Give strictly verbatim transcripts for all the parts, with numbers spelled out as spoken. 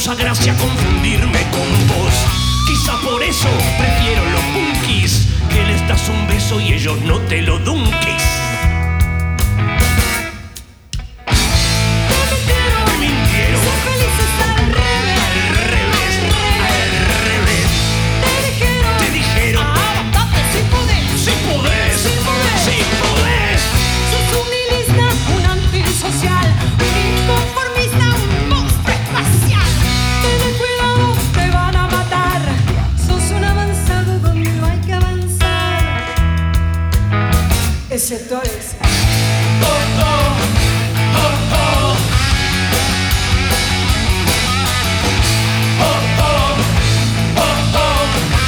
causa gracia confundirme con vos. Quizá por eso prefiero los punkis, que les das un beso y ellos no te lo dunquis. Sectores. Oh, oh, oh, oh. Oh, oh, oh, oh.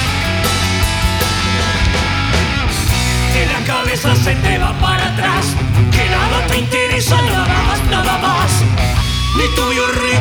Que la cabeza se te va para atrás, que nada te interesa, nada más, nada más. Ni tu biorritmo